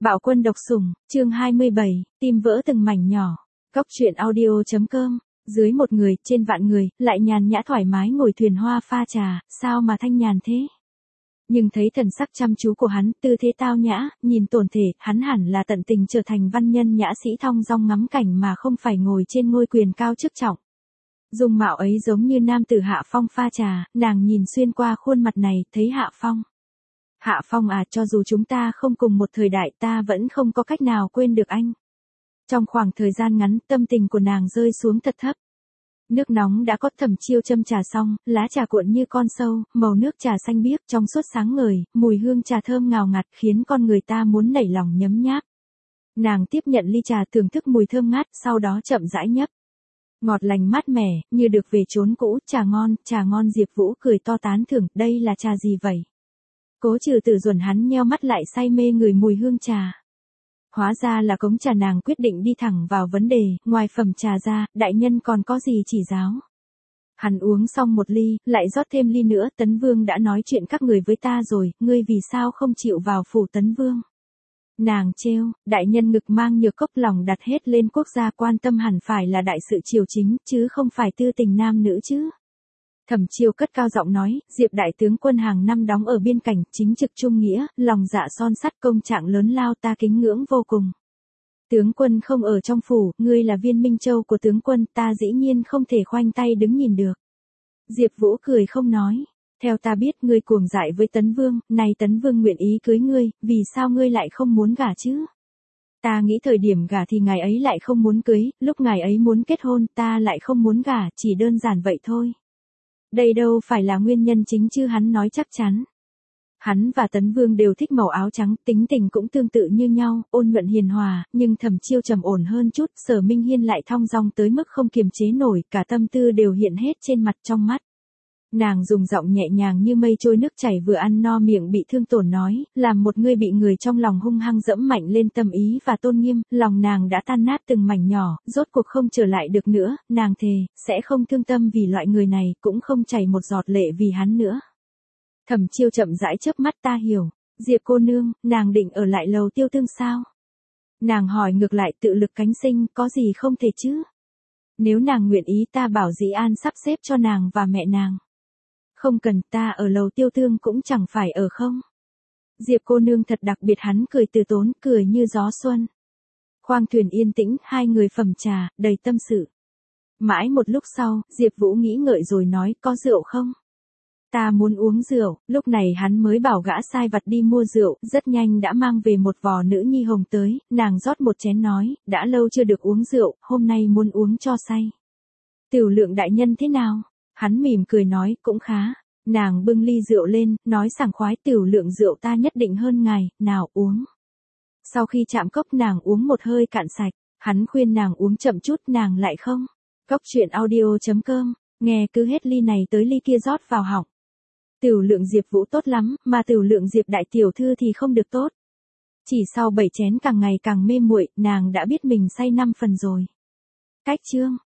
Bạo quân độc sủng, chương 27, tim vỡ từng mảnh nhỏ. Cốc truyện audio.com. Dưới một người, trên vạn người, lại nhàn nhã thoải mái ngồi thuyền hoa pha trà, sao mà thanh nhàn thế? Nhưng thấy thần sắc chăm chú của hắn, tư thế tao nhã, nhìn tổn thể, hắn hẳn là tận tình trở thành văn nhân nhã sĩ thong dong ngắm cảnh mà không phải ngồi trên ngôi quyền cao chức trọng. Dung mạo ấy giống như nam tử Hạ Phong pha trà, nàng nhìn xuyên qua khuôn mặt này, thấy Hạ Phong. Hạ Phong à, cho dù chúng ta không cùng một thời đại ta vẫn không có cách nào quên được anh. Trong khoảng thời gian ngắn, tâm tình của nàng rơi xuống thật thấp. Nước nóng đã có Thẩm Chiêu châm trà xong, lá trà cuộn như con sâu, màu nước trà xanh biếc trong suốt sáng ngời, mùi hương trà thơm ngào ngạt khiến con người ta muốn nảy lòng nhấm nháp. Nàng tiếp nhận ly trà thưởng thức mùi thơm ngát, sau đó chậm rãi nhấp. Ngọt lành mát mẻ, như được về chốn cũ, trà ngon Diệp Vũ cười to tán thưởng, đây là trà gì vậy? Cố Trừ Tử dồn hắn nheo mắt lại say mê ngửi mùi hương trà. Hóa ra là cống trà, nàng quyết định đi thẳng vào vấn đề, ngoài phẩm trà ra, đại nhân còn có gì chỉ giáo. Hắn uống xong một ly, lại rót thêm ly nữa, Tấn Vương đã nói chuyện các người với ta rồi, ngươi vì sao không chịu vào phủ Tấn Vương? Nàng trêu, đại nhân ngực mang nhược cốc lòng đặt hết lên quốc gia, quan tâm hẳn phải là đại sự triều chính, chứ không phải tư tình nam nữ chứ. Thẩm Chiêu cất cao giọng nói, Diệp đại tướng quân hàng năm đóng ở biên cảnh, chính trực trung nghĩa, lòng dạ son sắt, công trạng lớn lao, ta kính ngưỡng vô cùng. Tướng quân không ở trong phủ, ngươi là viên minh châu của tướng quân, ta dĩ nhiên không thể khoanh tay đứng nhìn được. Diệp Vũ cười không nói, theo ta biết ngươi cuồng dại với Tấn Vương, này Tấn Vương nguyện ý cưới ngươi, vì sao ngươi lại không muốn gả chứ? Ta nghĩ thời điểm gả thì ngài ấy lại không muốn cưới, lúc ngài ấy muốn kết hôn, ta lại không muốn gả, chỉ đơn giản vậy thôi. Đây đâu phải là nguyên nhân chính chứ, hắn nói chắc chắn. Hắn và Tấn Vương đều thích màu áo trắng, tính tình cũng tương tự như nhau, ôn nhuận hiền hòa, nhưng Thẩm Chiêu trầm ổn hơn chút, Sở Minh Hiên lại thong dong tới mức không kiềm chế nổi, cả tâm tư đều hiện hết trên mặt trong mắt. Nàng dùng giọng nhẹ nhàng như mây trôi nước chảy vừa ăn no miệng bị thương tổn nói, làm một người bị người trong lòng hung hăng dẫm mạnh lên tâm ý và tôn nghiêm, lòng nàng đã tan nát từng mảnh nhỏ, rốt cuộc không trở lại được nữa, nàng thề, sẽ không thương tâm vì loại người này, cũng không chảy một giọt lệ vì hắn nữa. Thẩm Chiêu chậm rãi chớp mắt, ta hiểu, Diệp cô nương, nàng định ở lại lầu Tiêu Tương sao? Nàng hỏi ngược lại, tự lực cánh sinh, có gì không thể chứ? Nếu nàng nguyện ý ta bảo Dĩ An sắp xếp cho nàng và mẹ nàng. Không cần, ta ở lầu Tiêu Tương cũng chẳng phải ở không. Diệp cô nương thật đặc biệt, hắn cười từ tốn, cười như gió xuân. Khoang thuyền yên tĩnh, hai người phẩm trà, đầy tâm sự. Mãi một lúc sau, Diệp Vũ nghĩ ngợi rồi nói, có rượu không? Ta muốn uống rượu, lúc này hắn mới bảo gã sai vặt đi mua rượu, rất nhanh đã mang về một vò nữ nhi hồng tới, nàng rót một chén nói, đã lâu chưa được uống rượu, hôm nay muốn uống cho say. Tiểu Lượng đại nhân thế nào? Hắn mỉm cười nói, cũng khá. Nàng bưng ly rượu lên, nói sảng khoái, Tiểu Lượng rượu ta nhất định hơn ngài, nào uống. Sau khi chạm cốc nàng uống một hơi cạn sạch, hắn khuyên nàng uống chậm chút, nàng lại không. Cốc truyện audio.com, nghe cứ hết ly này tới ly kia rót vào họng. Tiểu Lượng Diệp Vũ tốt lắm, mà Tiểu Lượng Diệp đại tiểu thư thì không được tốt. Chỉ sau 7 chén càng ngày càng mê muội, nàng đã biết mình say 5 phần rồi. Cách chương